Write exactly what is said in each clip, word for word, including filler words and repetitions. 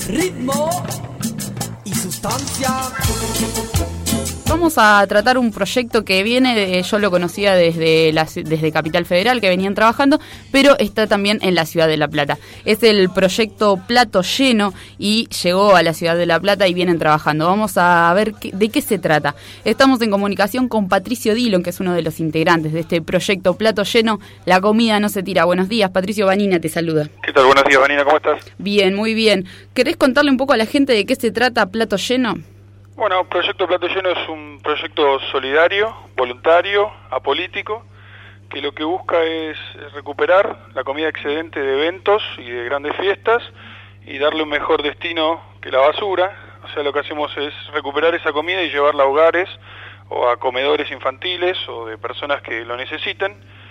ritmo y sustancia. Vamos a tratar un proyecto que viene, de, yo lo conocía desde, la, desde Capital Federal, que venían trabajando, pero está también en la ciudad de La Plata. Es el proyecto Plato Lleno y llegó a la ciudad de La Plata y vienen trabajando. Vamos a ver qué, de qué se trata. Estamos en comunicación con Patricio Dillon, que es uno de los integrantes de este proyecto Plato Lleno, la comida no se tira. Buenos días, Patricio. Vanina te saluda. ¿Qué tal? Buenos días, Vanina, ¿cómo estás? Bien, muy bien. ¿Querés contarle un poco a la gente de qué se trata Plato Lleno? Bueno, Proyecto Plato Lleno es un proyecto solidario, voluntario, apolítico, que lo que busca es recuperar la comida excedente de eventos y de grandes fiestas y darle un mejor destino que la basura. O sea, lo que hacemos es recuperar esa comida y llevarla a hogares o a comedores infantiles o de personas que lo necesiten.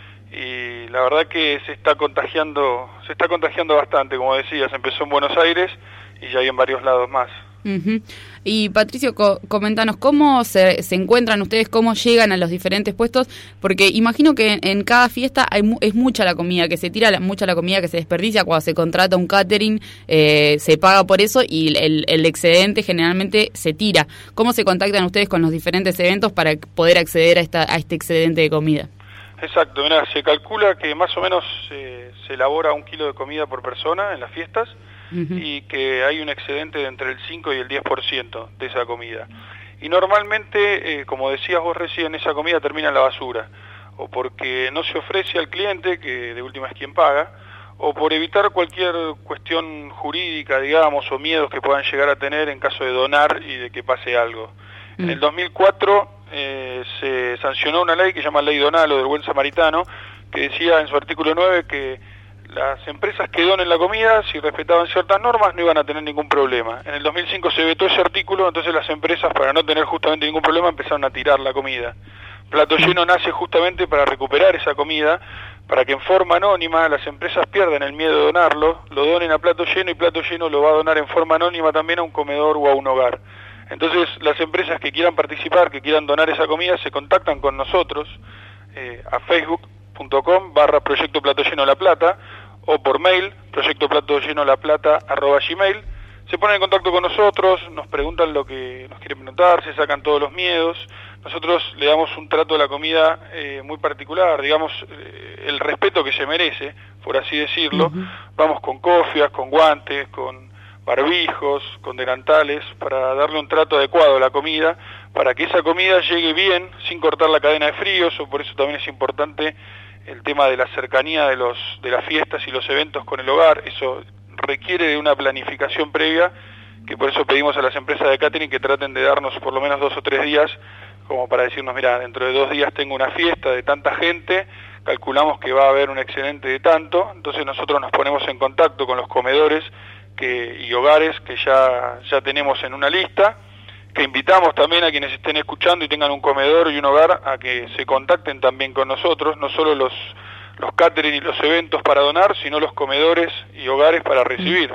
Y la verdad que se está contagiando, se está contagiando bastante, como decías, empezó en Buenos Aires y ya hay en varios lados más. Uh-huh. Y Patricio, co- coméntanos cómo se, se encuentran ustedes, cómo llegan a los diferentes puestos, porque imagino que en, en cada fiesta hay mu- es mucha la comida que se tira, la, mucha la comida que se desperdicia. Cuando se contrata un catering, eh, se paga por eso y el, el excedente generalmente se tira. ¿Cómo se contactan ustedes con los diferentes eventos para poder acceder a, esta, a este excedente de comida? Exacto, mirá, se calcula que más o menos eh, se elabora un kilo de comida por persona en las fiestas. Uh-huh. Y que hay un excedente de entre el cinco y el diez por ciento de esa comida. Y normalmente, eh, como decías vos recién, esa comida termina en la basura, o porque no se ofrece al cliente, que de última es quien paga, o por evitar cualquier cuestión jurídica, digamos, o miedos que puedan llegar a tener en caso de donar y de que pase algo. Uh-huh. En el dos mil cuatro eh, se sancionó una ley que se llama Ley Donal o del Buen Samaritano, que decía en su artículo nueve que las empresas que donen la comida, si respetaban ciertas normas, no iban a tener ningún problema. En el dos mil cinco se vetó ese artículo, entonces las empresas, para no tener justamente ningún problema, empezaron a tirar la comida. Plato Lleno nace justamente para recuperar esa comida, para que en forma anónima las empresas pierdan el miedo de donarlo, lo donen a Plato Lleno y Plato Lleno lo va a donar en forma anónima también a un comedor o a un hogar. Entonces las empresas que quieran participar, que quieran donar esa comida, se contactan con nosotros eh, a facebook.com barra Proyecto Plato Lleno La Plata, o por mail, proyecto plato lleno la plata arroba gmail, se ponen en contacto con nosotros, nos preguntan lo que nos quieren preguntar, se sacan todos los miedos, nosotros le damos un trato a la comida eh, muy particular, digamos, eh, el respeto que se merece, por así decirlo. Uh-huh. Vamos con cofias, con guantes, con barbijos, con delantales, para darle un trato adecuado a la comida, para que esa comida llegue bien, sin cortar la cadena de fríos, o por eso también es importante el tema de la cercanía de los de las fiestas y los eventos con el hogar. Eso requiere de una planificación previa, que por eso pedimos a las empresas de catering que traten de darnos por lo menos dos o tres días, como para decirnos, mira, dentro de dos días tengo una fiesta de tanta gente, calculamos que va a haber un excedente de tanto, entonces nosotros nos ponemos en contacto con los comedores que, y hogares que ya, ya tenemos en una lista, que invitamos también a quienes estén escuchando y tengan un comedor y un hogar a que se contacten también con nosotros, no solo los, los catering y los eventos para donar, sino los comedores y hogares para recibir.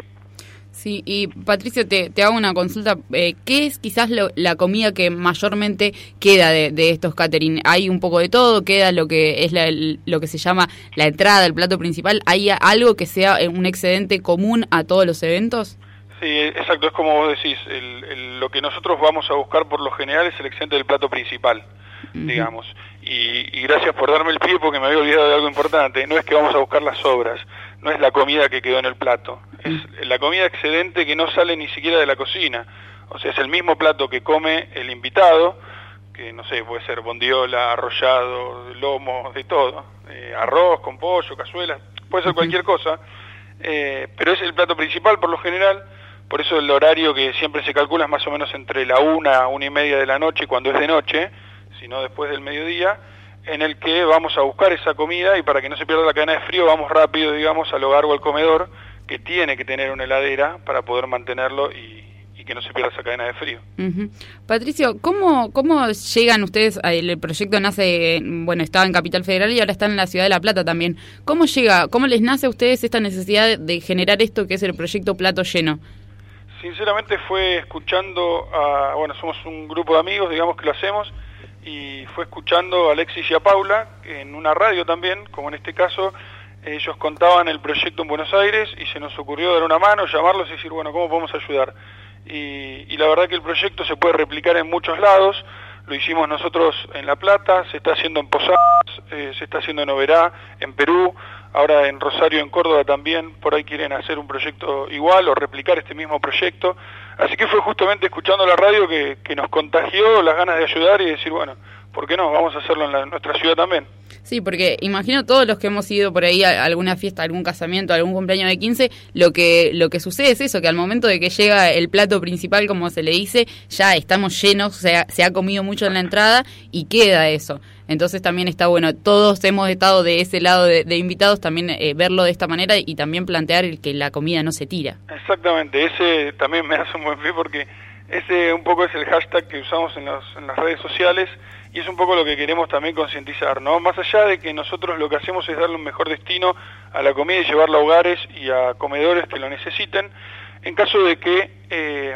Sí, y Patricio, te, te hago una consulta. Eh, ¿Qué es quizás lo, la comida que mayormente queda de, de estos catering? ¿Hay un poco de todo? ¿Queda lo que es la, lo que se llama la entrada, el plato principal? ¿Hay algo que sea un excedente común a todos los eventos? Sí, exacto, es como vos decís, el, el, lo que nosotros vamos a buscar por lo general es el excedente del plato principal, uh-huh. digamos, y, y gracias por darme el pie porque me había olvidado de algo importante, no es que vamos a buscar las sobras, no es la comida que quedó en el plato, es uh-huh. la comida excedente que no sale ni siquiera de la cocina, o sea, es el mismo plato que come el invitado, que no sé, puede ser bondiola, arrollado, lomo, de todo, eh, arroz con pollo, cazuela, puede ser uh-huh. cualquier cosa, eh, pero es el plato principal por lo general. Por eso el horario que siempre se calcula es más o menos entre la una, una y media de la noche, cuando es de noche, sino después del mediodía, en el que vamos a buscar esa comida y para que no se pierda la cadena de frío vamos rápido, digamos, al hogar o al comedor, que tiene que tener una heladera para poder mantenerlo y, y que no se pierda esa cadena de frío. Uh-huh. Patricio, ¿cómo, cómo llegan ustedes? El proyecto nace, bueno, estaba en Capital Federal y ahora está en la ciudad de La Plata también. ¿Cómo llega, cómo les nace a ustedes esta necesidad de generar esto que es el proyecto Plato Lleno? Sinceramente fue escuchando a, bueno, somos un grupo de amigos, digamos que lo hacemos, y fue escuchando a Alexis y a Paula, en una radio también, como en este caso, ellos contaban el proyecto en Buenos Aires y se nos ocurrió dar una mano, llamarlos y decir, bueno, ¿cómo podemos ayudar? Y, y la verdad que el proyecto se puede replicar en muchos lados. Lo hicimos nosotros en La Plata, se está haciendo en Posadas, eh, se está haciendo en Oberá, en Perú, ahora en Rosario, en Córdoba también, por ahí quieren hacer un proyecto igual o replicar este mismo proyecto. Así que fue justamente escuchando la radio que, que nos contagió las ganas de ayudar y decir, bueno, ¿por qué no? Vamos a hacerlo en, la, en nuestra ciudad también. Sí, porque imagino todos los que hemos ido por ahí a alguna fiesta, algún casamiento, algún cumpleaños de quince, lo que lo que sucede es eso, que al momento de que llega el plato principal, como se le dice, ya estamos llenos, se ha, se ha comido mucho en la entrada y queda eso. Entonces también está bueno, todos hemos estado de ese lado de, de invitados, también eh, verlo de esta manera y también plantear el que la comida no se tira. Exactamente, ese también me hace un buen pie porque ese un poco es el hashtag que usamos en, los, en las redes sociales y es un poco lo que queremos también concientizar, ¿no? Más allá de que nosotros lo que hacemos es darle un mejor destino a la comida y llevarla a hogares y a comedores que lo necesiten, en caso de que, eh,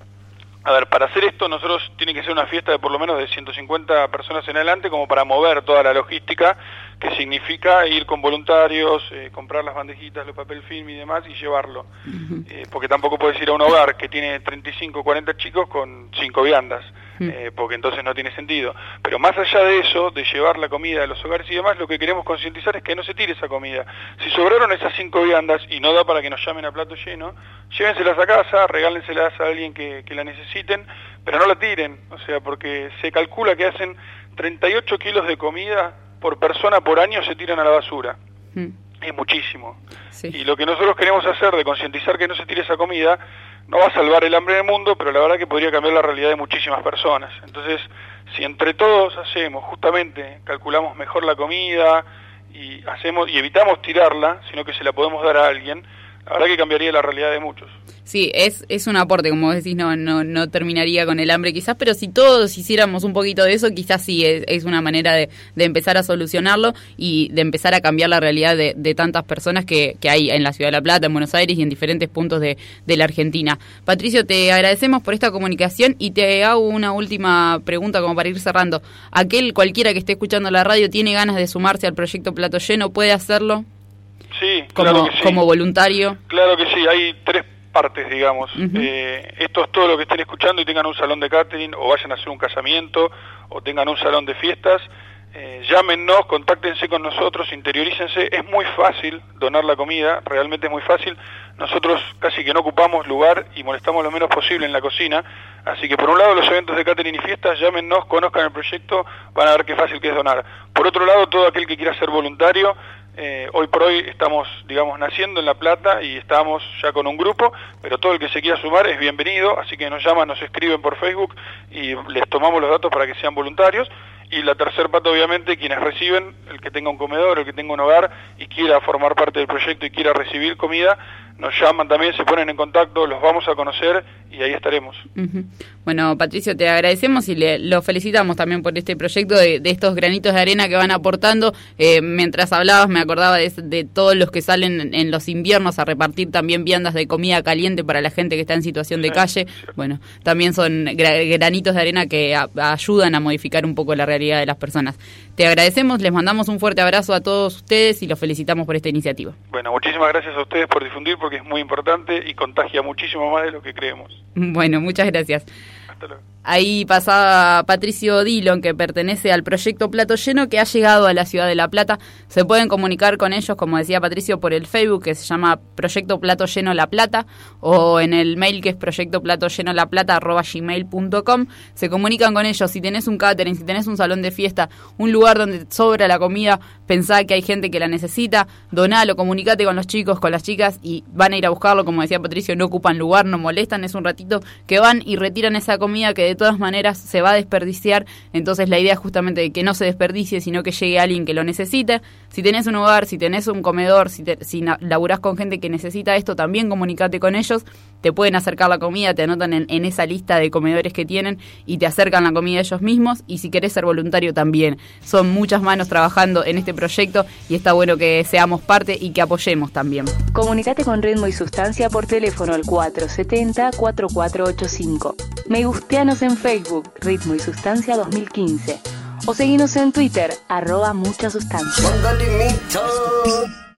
a ver, para hacer esto nosotros tiene que ser una fiesta de por lo menos de ciento cincuenta personas en adelante como para mover toda la logística, que significa ir con voluntarios, eh, comprar las bandejitas, los papel film y demás y llevarlo. Uh-huh. Eh, porque tampoco puedes ir a un hogar que tiene treinta y cinco, cuarenta chicos con cinco viandas, uh-huh. eh, porque entonces no tiene sentido. Pero más allá de eso, de llevar la comida a los hogares y demás, lo que queremos concientizar es que no se tire esa comida. Si sobraron esas cinco viandas y no da para que nos llamen a plato lleno, llévenselas a casa, regálenselas a alguien que, que la necesiten, pero no la tiren, o sea, porque se calcula que hacen treinta y ocho kilos de comida por persona por año se tiran a la basura. Mm. Es muchísimo. Sí. Y lo que nosotros queremos hacer de concientizar que no se tire esa comida no va a salvar el hambre del mundo, pero la verdad que podría cambiar la realidad de muchísimas personas. Entonces, si entre todos hacemos, justamente, calculamos mejor la comida y hacemos y evitamos tirarla, sino que se la podemos dar a alguien, la verdad que cambiaría la realidad de muchos. Sí, es es un aporte, como vos decís, no no no terminaría con el hambre quizás, pero si todos hiciéramos un poquito de eso, quizás sí es, es una manera de, de empezar a solucionarlo y de empezar a cambiar la realidad de, de tantas personas que, que hay en la Ciudad de La Plata, en Buenos Aires y en diferentes puntos de, de la Argentina. Patricio, te agradecemos por esta comunicación y te hago una última pregunta como para ir cerrando. ¿Aquel cualquiera que esté escuchando la radio tiene ganas de sumarse al proyecto Plato Lleno, puede hacerlo? Sí, como, claro que sí. Como voluntario. Claro que sí, hay tres partes, digamos. Uh-huh. Eh, esto es todo lo que estén escuchando y tengan un salón de catering o vayan a hacer un casamiento o tengan un salón de fiestas. Eh, llámennos, contáctense con nosotros, interiorícense. Es muy fácil donar la comida, realmente es muy fácil. Nosotros casi que no ocupamos lugar y molestamos lo menos posible en la cocina. Así que por un lado los eventos de catering y fiestas, llámennos, conozcan el proyecto, van a ver qué fácil que es donar. Por otro lado, todo aquel que quiera ser voluntario, Eh, hoy por hoy estamos, digamos, naciendo en La Plata y estamos ya con un grupo, pero todo el que se quiera sumar es bienvenido, así que nos llaman, nos escriben por Facebook y les tomamos los datos para que sean voluntarios. Y la tercer pata, obviamente, quienes reciben, el que tenga un comedor, el que tenga un hogar y quiera formar parte del proyecto y quiera recibir comida, nos llaman también, se ponen en contacto, los vamos a conocer y ahí estaremos. Uh-huh. Bueno, Patricio, te agradecemos y le, lo felicitamos también por este proyecto de, de estos granitos de arena que van aportando. Eh, mientras hablabas me acordaba de, de todos los que salen en, en los inviernos a repartir también viandas de comida caliente para la gente que está en situación de sí, calle. Sí. Bueno, también son gra- granitos de arena que a, ayudan a modificar un poco la realidad de las personas. Te agradecemos, les mandamos un fuerte abrazo a todos ustedes y los felicitamos por esta iniciativa. Bueno, muchísimas gracias a ustedes por difundir porque es muy importante y contagia muchísimo más de lo que creemos. Bueno, muchas gracias. Hasta luego. Ahí pasaba Patricio Dillon, que pertenece al proyecto Plato Lleno, que ha llegado a la Ciudad de La Plata. Se pueden comunicar con ellos, como decía Patricio, por el Facebook, que se llama Proyecto Plato Lleno La Plata, o en el mail, que es proyecto plato lleno la plata arroba gmail punto com. Se comunican con ellos. Si tenés un catering, si tenés un salón de fiesta, un lugar donde sobra la comida, pensá que hay gente que la necesita, donalo, comunicate con los chicos, con las chicas, y van a ir a buscarlo. Como decía Patricio, no ocupan lugar, no molestan, es un ratito que van y retiran esa comida que de todas maneras se va a desperdiciar. Entonces la idea es justamente de que no se desperdicie, sino que llegue alguien que lo necesite. Si tenés un hogar, si tenés un comedor, si, te, si laburás con gente que necesita esto, también comunicate con ellos. Te pueden acercar la comida, te anotan en, en esa lista de comedores que tienen y te acercan la comida ellos mismos. Y si querés ser voluntario también. Son muchas manos trabajando en este proyecto y está bueno que seamos parte y que apoyemos también. Comunicate con Ritmo y Sustancia por teléfono al cuatro siete cero, cuatro cuatro ocho cinco. Me gusteanos en Facebook, Ritmo y Sustancia dos mil quince. O seguinos en Twitter, arroba mucha sustancia.